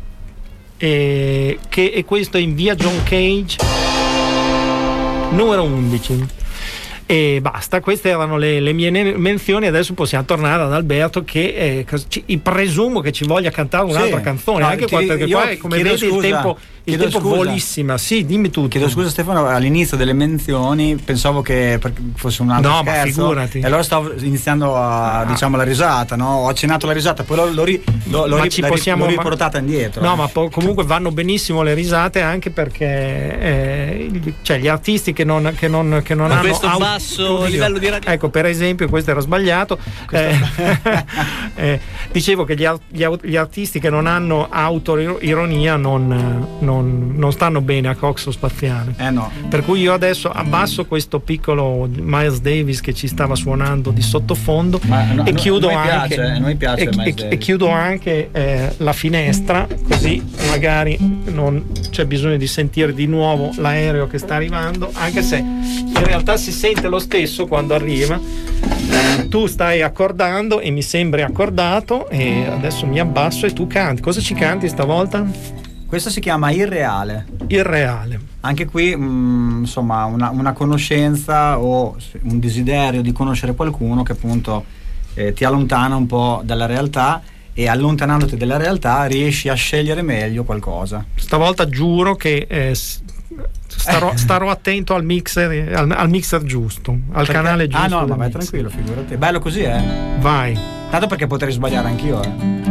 e, che, e questo è in via John Cage numero undici. E basta, queste erano le, le mie ne- menzioni. Adesso possiamo tornare ad Alberto che eh, ci, presumo che ci voglia cantare un'altra sì. canzone, no, anche ti, qua, perché qua come vedi scusa, il tempo, il tempo scusa. volissima. Sì, dimmi tutto. Chiedo scusa Stefano, all'inizio delle menzioni pensavo che fosse un altro no, scherzo, ma figurati. E allora stavo iniziando a, diciamo, la risata, no? Ho accennato la risata, poi l'ho, l'ho, ri, l'ho, l'ho, ri, possiamo, l'ho riportata indietro. No, eh. ma po- comunque vanno benissimo le risate, anche perché eh, cioè gli artisti che non, che non, che non ma hanno questo auto- basso livello di radio. Ecco, per esempio, questo era sbagliato. Eh, eh, dicevo che gli, gli, gli artisti che non hanno autoironia non, non, non stanno bene a Coxo Spaziale. Eh no. Per cui io adesso abbasso questo piccolo Miles Davis che ci stava suonando di sottofondo no, e chiudo noi anche piace, noi piace e, e, e chiudo anche eh, la finestra, così magari non c'è bisogno di sentire di nuovo l'aereo che sta arrivando, anche se in realtà si sente lo stesso quando arriva. Tu stai accordando e mi sembri accordato, e adesso mi abbasso e tu canti. Cosa ci canti stavolta? Questo si chiama Irreale. Irreale. Anche qui mh, insomma una, una conoscenza o un desiderio di conoscere qualcuno che appunto eh, ti allontana un po' dalla realtà, e allontanandoti dalla realtà riesci a scegliere meglio qualcosa. Stavolta giuro che eh, starò, starò attento al mixer, al, al mixer giusto, al perché? canale giusto. Ah no, ma vai mixer. tranquillo, figurati. Bello così, eh. Vai. Tanto perché potrei sbagliare anch'io, eh.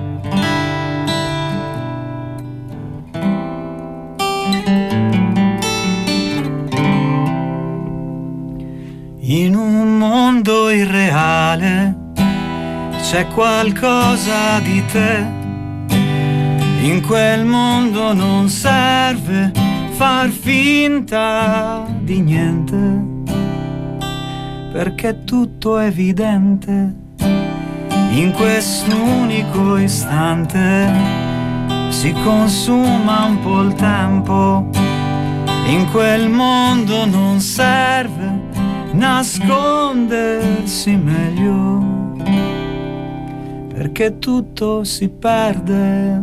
In un mondo irreale c'è qualcosa di te. In quel mondo non serve far finta di niente, perché tutto è evidente. In quest'unico istante si consuma un po' il tempo. In quel mondo non serve nascondersi meglio, perché tutto si perde.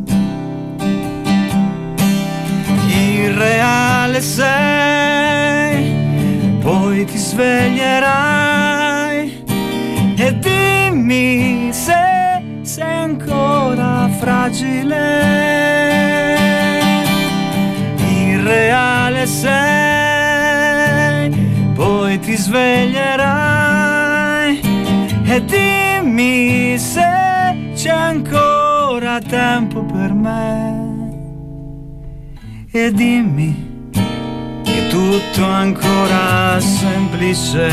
Irreale sei, poi ti sveglierai e dimmi se sei ancora fragile. Irreale sei, poi ti sveglierai e dimmi se c'è ancora tempo per me. E dimmi che tutto è ancora semplice.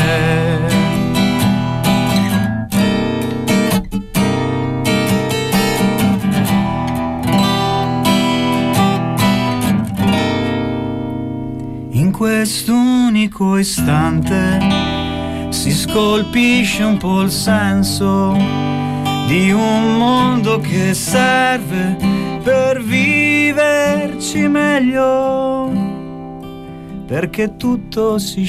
In quest'unico istante si scolpisce un po' il senso di un mondo che serve per viverci meglio, perché tutto si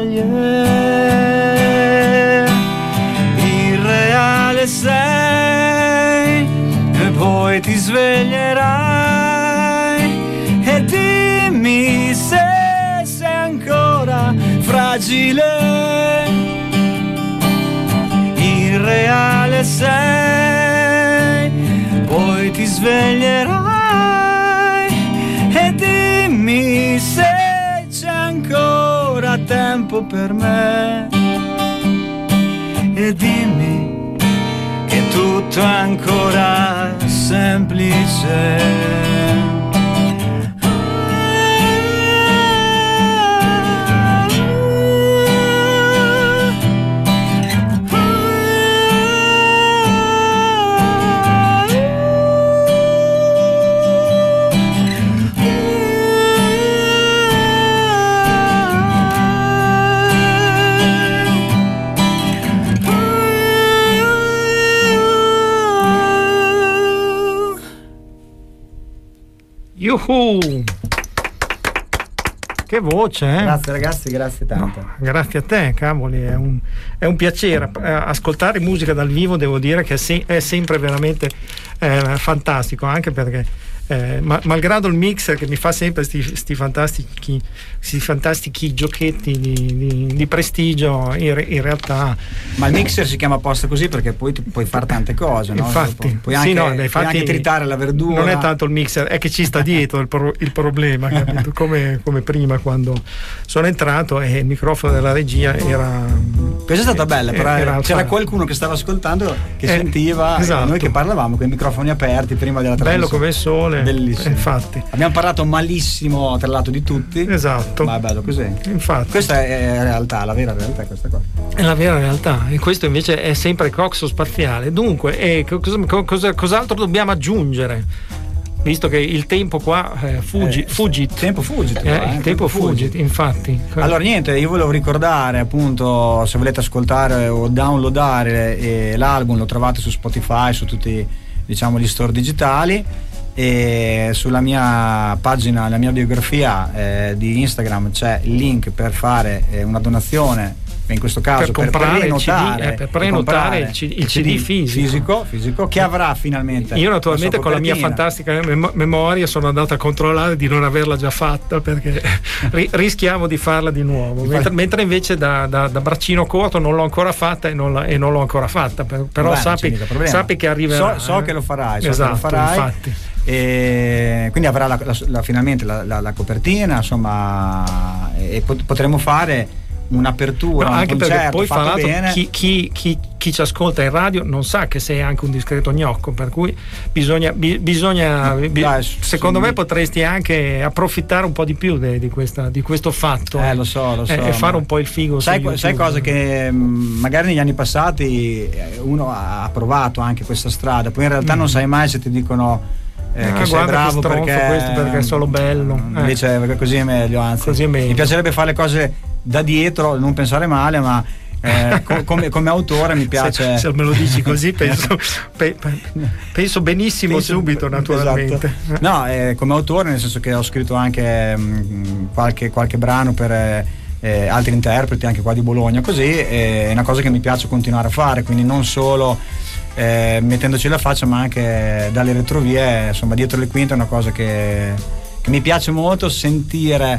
sceglie. Irreale sei e poi ti sveglierai e dimmi se sei ancora fragile. Irreale sei, poi ti sveglierai e dimmi se c'è ancora tempo per me. E dimmi che tutto è ancora semplice. Yuhu! Che voce, eh? Grazie ragazzi, grazie tanto. No, grazie a te, cavoli, è un, è un piacere. Ascoltare musica dal vivo devo dire che è, se- è sempre veramente eh, fantastico, anche perché eh, ma, malgrado il mixer che mi fa sempre questi fantastici, sti fantastici giochetti di, di, di prestigio, in, in realtà. Ma il mixer si chiama apposta così perché poi tu puoi fare tante cose, no? Infatti, puoi anche, sì, no, puoi infatti anche tritare la verdura. Non è tanto il mixer, è che ci sta dietro il, pro, il problema, capito? Come, come prima quando sono entrato e il microfono della regia era. Questa è stata bella, però era c'era qualcuno che stava ascoltando che eh, sentiva esatto. noi che parlavamo con i microfoni aperti prima della trasmissione. Bello come il sole. Bellissimo. Infatti. Abbiamo parlato malissimo tra l'altro di tutti. Esatto. Ma è bello così. Infatti. Questa è realtà, la vera realtà è questa qua. È la vera realtà, e questo invece è sempre Coxo Spaziale. Dunque, eh, cosa, cosa, cos'altro dobbiamo aggiungere? Visto che il tempo qua eh, fuggi, eh, fugit. Tempo fugit. Eh, eh, il tempo fugit, fugit, infatti. Allora niente, io volevo ricordare appunto, se volete ascoltare o downloadare eh, l'album, lo trovate su Spotify, su tutti, diciamo, gli store digitali, e sulla mia pagina, la mia biografia eh, di Instagram c'è il link per fare eh, una donazione, in questo caso per, per prenotare, il C D, eh, per prenotare il, C D, il C D fisico. fisico fisico che avrà finalmente. Io naturalmente la con la mia fantastica mem- memoria sono andato a controllare di non averla già fatta, perché ri- rischiamo di farla di nuovo, mentre, mentre invece da, da, da braccino corto non l'ho ancora fatta e non, la, e non l'ho ancora fatta, per, però Beh, sappi, sappi che arriverà. So, so che lo farai, so esatto, che lo farai. Infatti. E quindi avrà la, la, la, finalmente la, la, la copertina, insomma, e pot- potremo fare un'apertura, no, un anche concerto perché poi fatto fra l'altro bene. Chi, chi, chi, chi ci ascolta in radio non sa che sei anche un discreto gnocco, per cui bisogna, bi, bisogna bi, Dai, secondo sì, me potresti anche approfittare un po' di più de, di, questa, di questo fatto eh lo so, lo so, e, e fare un po' il figo. Sai, sai cosa che magari negli anni passati uno ha provato anche questa strada, poi in realtà mm. non sai mai se ti dicono Eh, ah, che sei bravo che perché questo perché è solo bello, invece eh. così è meglio, anzi così è meglio. Mi piacerebbe fare le cose da dietro, non pensare male, ma eh, co- come, come autore mi piace. Se, se me lo dici così penso, pe, penso benissimo penso, subito, naturalmente. Esatto. No, eh, come autore, nel senso che ho scritto anche mh, qualche, qualche brano per eh, altri interpreti anche qua di Bologna, così eh, è una cosa che mi piace continuare a fare, quindi non solo Eh, mettendoci la faccia, ma anche dalle retrovie, insomma, dietro le quinte. È una cosa che, che mi piace molto, sentire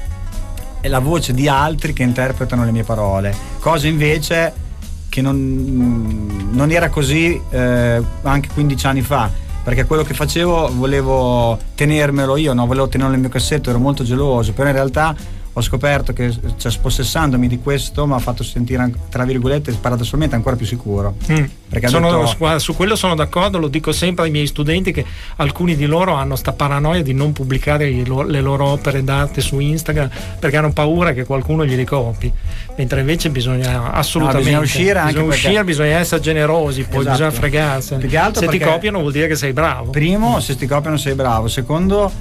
la voce di altri che interpretano le mie parole, cosa invece che non, non era così eh, anche quindici anni fa, perché quello che facevo volevo tenermelo io, no? Volevo tenerlo nel mio cassetto, ero molto geloso, però in realtà ho scoperto che, cioè, spossessandomi di questo mi ha fatto sentire, tra virgolette, paradossalmente ancora più sicuro. Mm. Perché sono, detto, su quello sono d'accordo, lo dico sempre ai miei studenti, che alcuni di loro hanno sta paranoia di non pubblicare le loro opere d'arte su Instagram perché hanno paura che qualcuno glieli copi, mentre invece bisogna assolutamente no, bisogna uscire, anche bisogna, perché, uscire, bisogna essere generosi, poi esatto, bisogna fregarsene. Se ti copiano vuol dire che sei bravo. Primo, se ti copiano sei bravo. Secondo,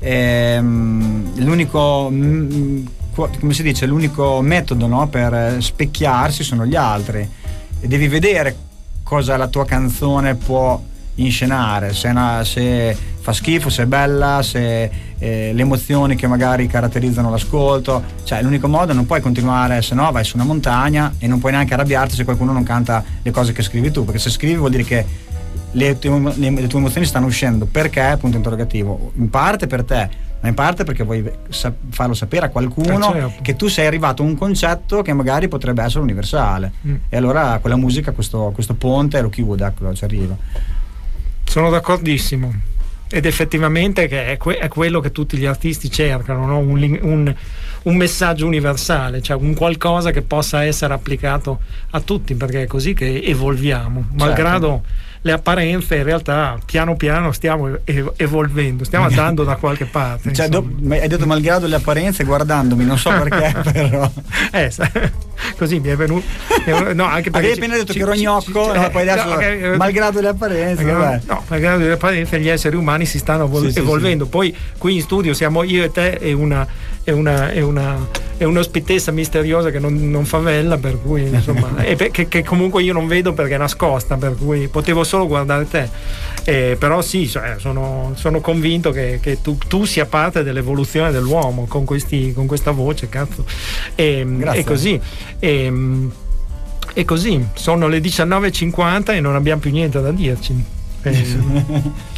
ehm, l'unico mh, come si dice, l'unico metodo, no, per specchiarsi sono gli altri, e devi vedere cosa la tua canzone può inscenare, se, una, se fa schifo, se è bella, se eh, le emozioni che magari caratterizzano l'ascolto. Cioè l'unico modo, non puoi continuare, se no vai su una montagna e non puoi neanche arrabbiarti se qualcuno non canta le cose che scrivi tu, perché se scrivi vuol dire che le tue, le, le tue emozioni stanno uscendo. Perché? Punto interrogativo. In parte per te, ma in parte perché vuoi sa- farlo sapere a qualcuno, eh, certo, che tu sei arrivato a un concetto che magari potrebbe essere universale, mm. e allora quella musica, questo, questo ponte lo chiude, ecco, ci arriva. Sono d'accordissimo, ed effettivamente che è, que- è quello che tutti gli artisti cercano, no? un, un, un messaggio universale, cioè un qualcosa che possa essere applicato a tutti, perché è così che evolviamo, malgrado certo. le apparenze. In realtà piano piano stiamo evolvendo, stiamo andando da qualche parte. Cioè, do, hai detto malgrado le apparenze, guardandomi, non so perché, però eh, così mi è venuto, no, anche perché avevi appena detto ci, che ero gnocco, ci, ci, poi adesso no, okay, malgrado le apparenze, malgrado, no, malgrado le apparenze gli esseri umani si stanno evol- sì, evolvendo. Sì, sì. Poi qui in studio siamo io e te e una e una e una e un'ospitessa misteriosa che non, non favella, per cui insomma e pe- che, che comunque io non vedo perché è nascosta, per cui potevo solo guardare te, eh, però sì, cioè, sono, sono convinto che, che tu, tu sia parte dell'evoluzione dell'uomo con questi con questa voce, cazzo, e, e così e, e così sono le diciannove e cinquanta e non abbiamo più niente da dirci. Eh,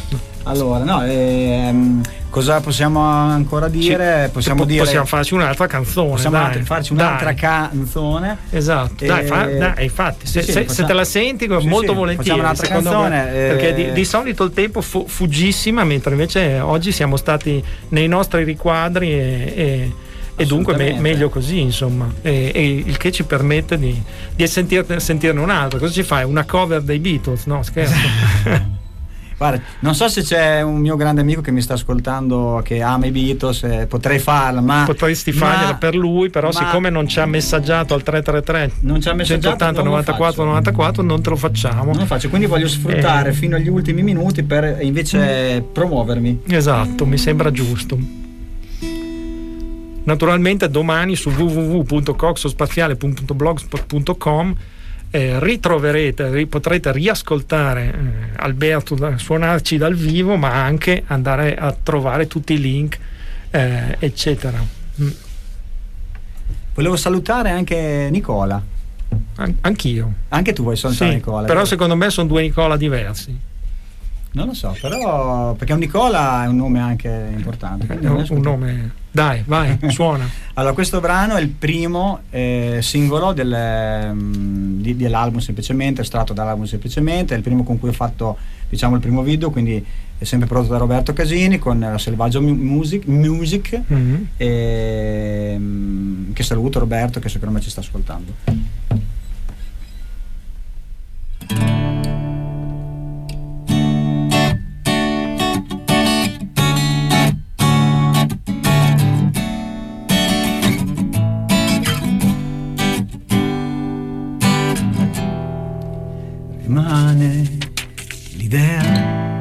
Allora, no, ehm, cosa possiamo ancora dire? Ci- possiamo po- dire possiamo farci un'altra canzone. possiamo dai, altri- farci dai. un'altra canzone. Esatto, E- dai, fa- dai, infatti, se, Sì, sì, se- facciamo- se te la senti sì, molto sì, volentieri. facciamo un'altra secondo canzone, me, eh, perché di, di solito il tempo fu- fuggissima, mentre invece oggi siamo stati nei nostri riquadri e, e, e dunque me- Assolutamente. meglio così, insomma, e, e il che ci permette di, di sentirne, sentirne un'altra. Cosa ci fai? Una cover dei Beatles? No, scherzo. Guarda, non so se c'è un mio grande amico che mi sta ascoltando che ama i Beatles, eh, potrei farla, ma Potresti ma- fargliela per lui, però ma- siccome non ci ha messaggiato al tre tre tre non ci ha messaggiato, centottanta non lo novantaquattro faccio. novantaquattro non te lo facciamo. Non lo faccio, quindi voglio sfruttare Eh. fino agli ultimi minuti per invece promuovermi. Esatto, mi sembra giusto. Naturalmente domani su w w w punto coxospaziale punto blogspot punto com eh, ritroverete, ri- potrete riascoltare eh, Alberto da- suonarci dal vivo, ma anche andare a trovare tutti i link, eh, eccetera. Mm. Volevo salutare anche Nicola. An- anch'io. Anche tu vuoi salutare Sì, Nicola? però secondo me sono due Nicola diversi. Non lo so, però perché un Nicola è un nome anche importante. quindi È non un, riesco- un nome. Dai, vai, suona. Allora, questo brano è il primo eh, singolo del, mm, di- dell'album Semplicemente, estratto dall'album Semplicemente, è il primo con cui ho fatto, diciamo, il primo video, quindi è sempre prodotto da Roberto Casini con la Selvaggio Mu- Music, Music Mm-hmm. e, mm, che saluto Roberto che secondo me ci sta ascoltando. Rimane l'idea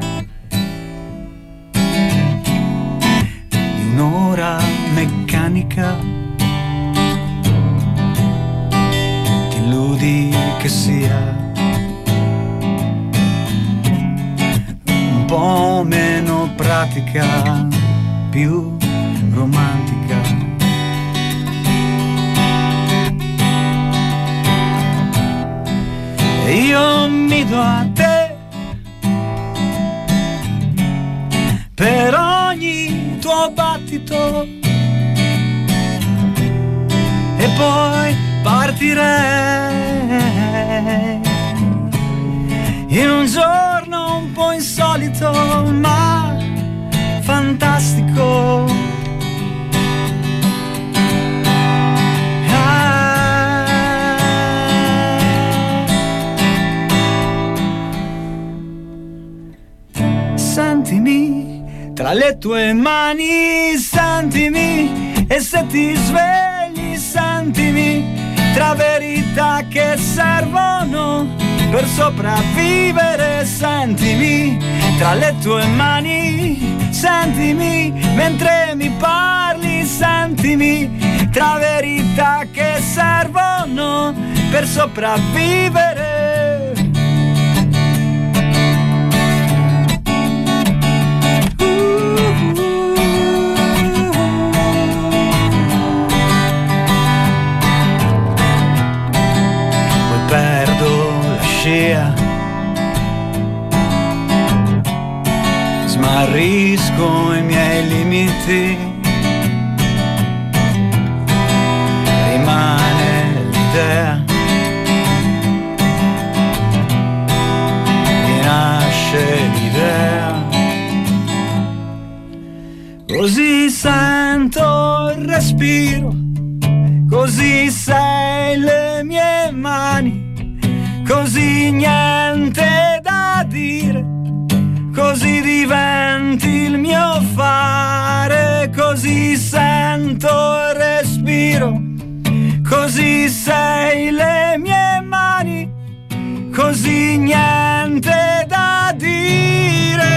di un'ora meccanica, ti illudi che sia un po' meno pratica, più romantica. E io mi do a te per ogni tuo battito e poi partirei in un giorno un po' insolito ma fantastico. Sentimi tra le tue mani, sentimi, e se ti svegli sentimi, tra verità che servono per sopravvivere, sentimi tra le tue mani, sentimi mentre mi parli, sentimi tra verità che servono per sopravvivere. Smarrisco i miei limiti, rimane l'idea, mi nasce l'idea, così sento il respiro, così sei le mie mani, così niente da dire, così diventi il mio fare, così sento il respiro, così sei le mie mani, così niente da dire.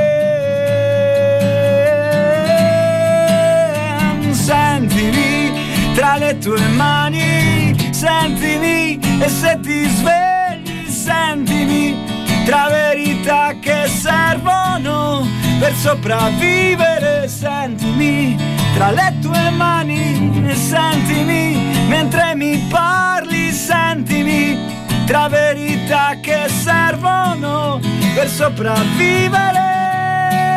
Sentimi tra le tue mani, sentimi, e se ti svegli sentimi, tra verità che servono per sopravvivere, sentimi tra le tue mani, e sentimi mentre mi parli, sentimi tra verità che servono per sopravvivere.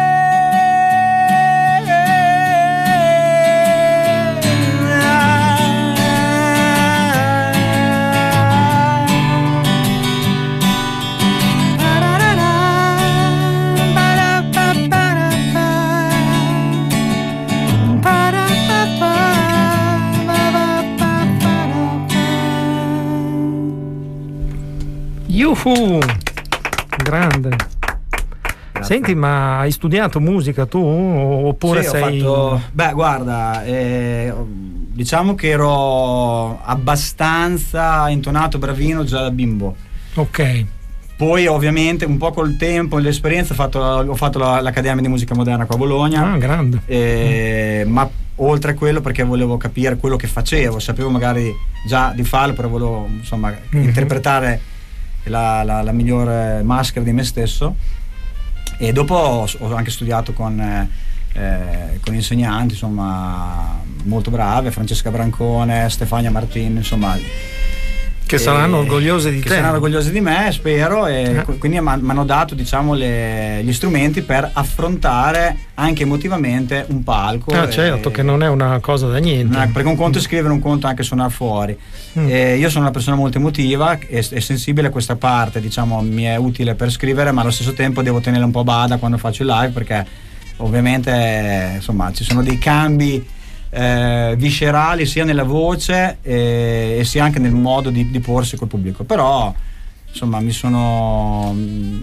Yuhu! Grande. Grazie. Senti, ma hai studiato musica tu oppure sì, sei... ho fatto... Beh, guarda, eh, diciamo che ero abbastanza intonato, bravino già da bimbo. Ok. Poi ovviamente un po' col tempo e l'esperienza ho fatto, ho fatto la, l'Accademia di Musica Moderna qua a Bologna. Ah, grande. Eh, ma oltre a quello perché volevo capire quello che facevo, sapevo magari già di farlo, però volevo insomma mm-hmm. interpretare la, la, la migliore maschera di me stesso. E dopo ho, ho anche studiato con, eh, con insegnanti insomma molto brave, Francesca Brancone, Stefania Martin, insomma, che saranno orgogliose di che te. saranno orgogliose di me, spero, e eh. quindi mi hanno dato diciamo le, gli strumenti per affrontare anche emotivamente un palco. Ah, certo, che non è una cosa da niente. No, perché un conto è scrivere, un conto è anche suonare fuori. Mm. E io sono una persona molto emotiva e, e sensibile a questa parte, diciamo, mi è utile per scrivere, ma allo stesso tempo devo tenere un po' bada quando faccio il live, perché ovviamente insomma ci sono dei cambi Eh, viscerali sia nella voce e, e sia anche nel modo di, di porsi col pubblico, però insomma mi sono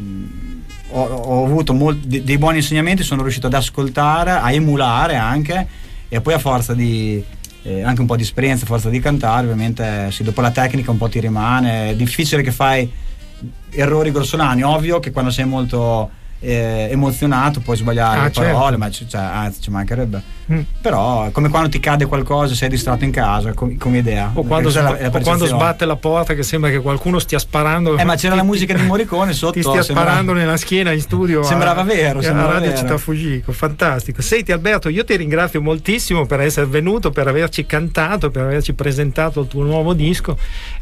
mh, ho, ho avuto molti, dei buoni insegnamenti, sono riuscito ad ascoltare, a emulare anche, e poi a forza di eh, anche un po' di esperienza, a forza di cantare ovviamente sì, dopo la tecnica un po' ti rimane, è difficile che fai errori grossolani, ovvio che quando sei molto Eh, emozionato puoi sbagliare ah, le parole, certo. ma c- cioè, anzi ci mancherebbe, mm. però è come quando ti cade qualcosa, sei distratto in casa com- come idea, o quando, sba- la, o quando sbatte la porta che sembra che qualcuno stia sparando, eh ma c'era ti, la musica di Morricone sotto, ti stia sembrava, sparando nella schiena in studio sembrava a, vero, sembrava a Radio vero. Città Fugico, fantastico. Senti Alberto, io ti ringrazio moltissimo per essere venuto, per averci cantato, per averci presentato il tuo nuovo disco,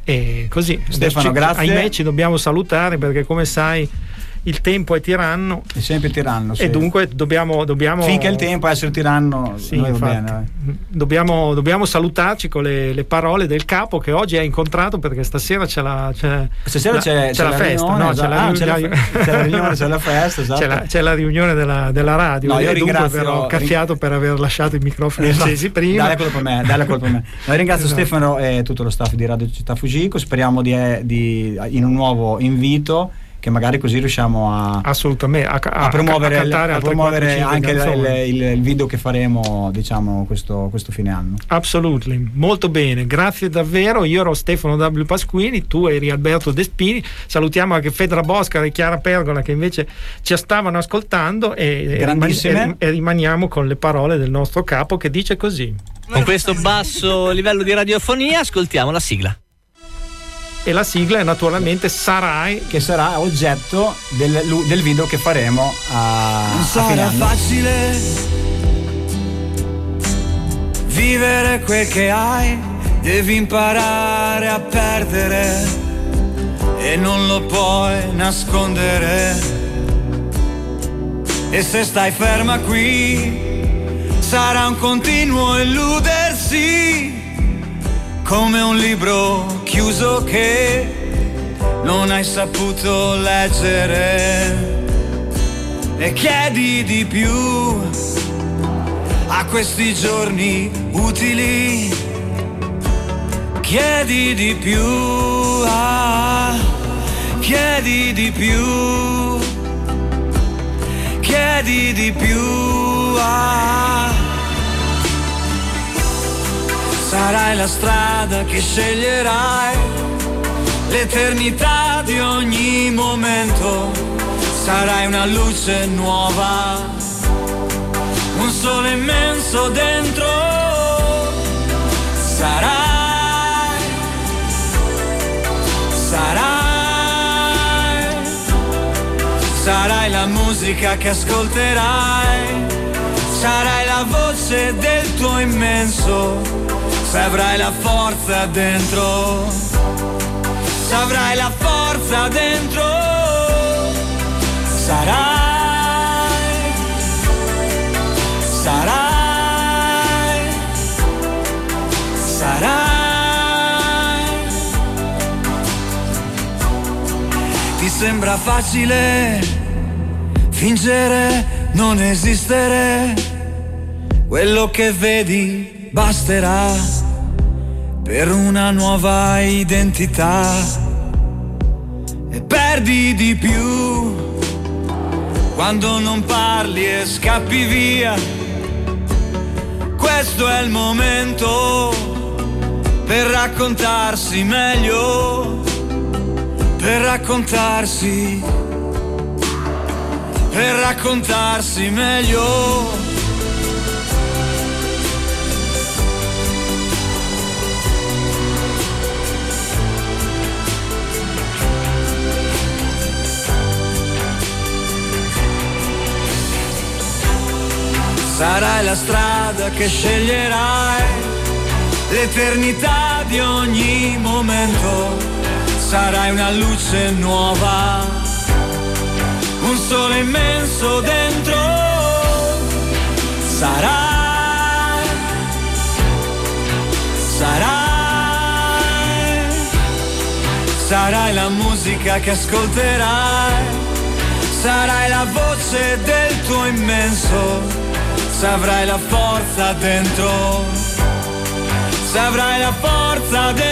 e così Stefano, ci, grazie. Ahimè ci dobbiamo salutare perché come sai il tempo è tiranno, è sempre tiranno, sì. E dunque dobbiamo, dobbiamo finché il tempo è essere tiranno, sì, noi va infatti, bene, dobbiamo, dobbiamo salutarci con le, le parole del capo che oggi hai incontrato, perché stasera c'è la c'è stasera la, c'è, c'è c'è la, la festa, riunione, no, c'è, la ah, riunione, c'è, la, c'è la riunione, c'è la festa, esatto. c'è, la, c'è la riunione della, della radio, no, io e dunque ringrazio, però caffiato ring... per aver lasciato i microfoni esatto. accesi prima. Dai la colpa a me, dai la colpa a me. No, ringrazio esatto. Stefano e tutto lo staff di Radio Città Fugico, speriamo di, di in un nuovo invito che magari così riusciamo a assolutamente a, a, a promuovere, a, a a promuovere anche il, il, il video che faremo diciamo questo, questo fine anno. Assolutamente, molto bene, grazie davvero. Io ero Stefano W. Pasquini, tu eri Alberto Despini, salutiamo anche Fedra Bosca e Chiara Pergola che invece ci stavano ascoltando, e, Grandissime. e, e rimaniamo con le parole del nostro capo che dice così. Con questo basso livello di radiofonia ascoltiamo la sigla. E la sigla è naturalmente Sarai, che sarà oggetto del, del video che faremo a, non sarà a fine anno. Facile vivere quel che hai, devi imparare a perdere e non lo puoi nascondere. E se stai ferma qui sarà un continuo illudersi, come un libro chiuso che non hai saputo leggere, e chiedi di più a questi giorni utili, chiedi di più, ah, chiedi di più, chiedi di più, ah. Sarai la strada che sceglierai, l'eternità di ogni momento. Sarai una luce nuova, un sole immenso dentro. Sarai, sarai, sarai la musica che ascolterai, sarai la voce del tuo immenso. Se avrai la forza dentro, se avrai la forza dentro, sarai, sarai, sarai. Ti sembra facile fingere non esistere, quello che vedi basterà per una nuova identità, e perdi di più quando non parli e scappi via. Questo è il momento per raccontarsi meglio, per raccontarsi, per raccontarsi meglio. Sarai la strada che sceglierai, l'eternità di ogni momento. Sarai una luce nuova, un sole immenso dentro. Sarai, sarai, sarai la musica che ascolterai, sarai la voce del tuo immenso. Savrai la forza dentro, savrai la forza dentro.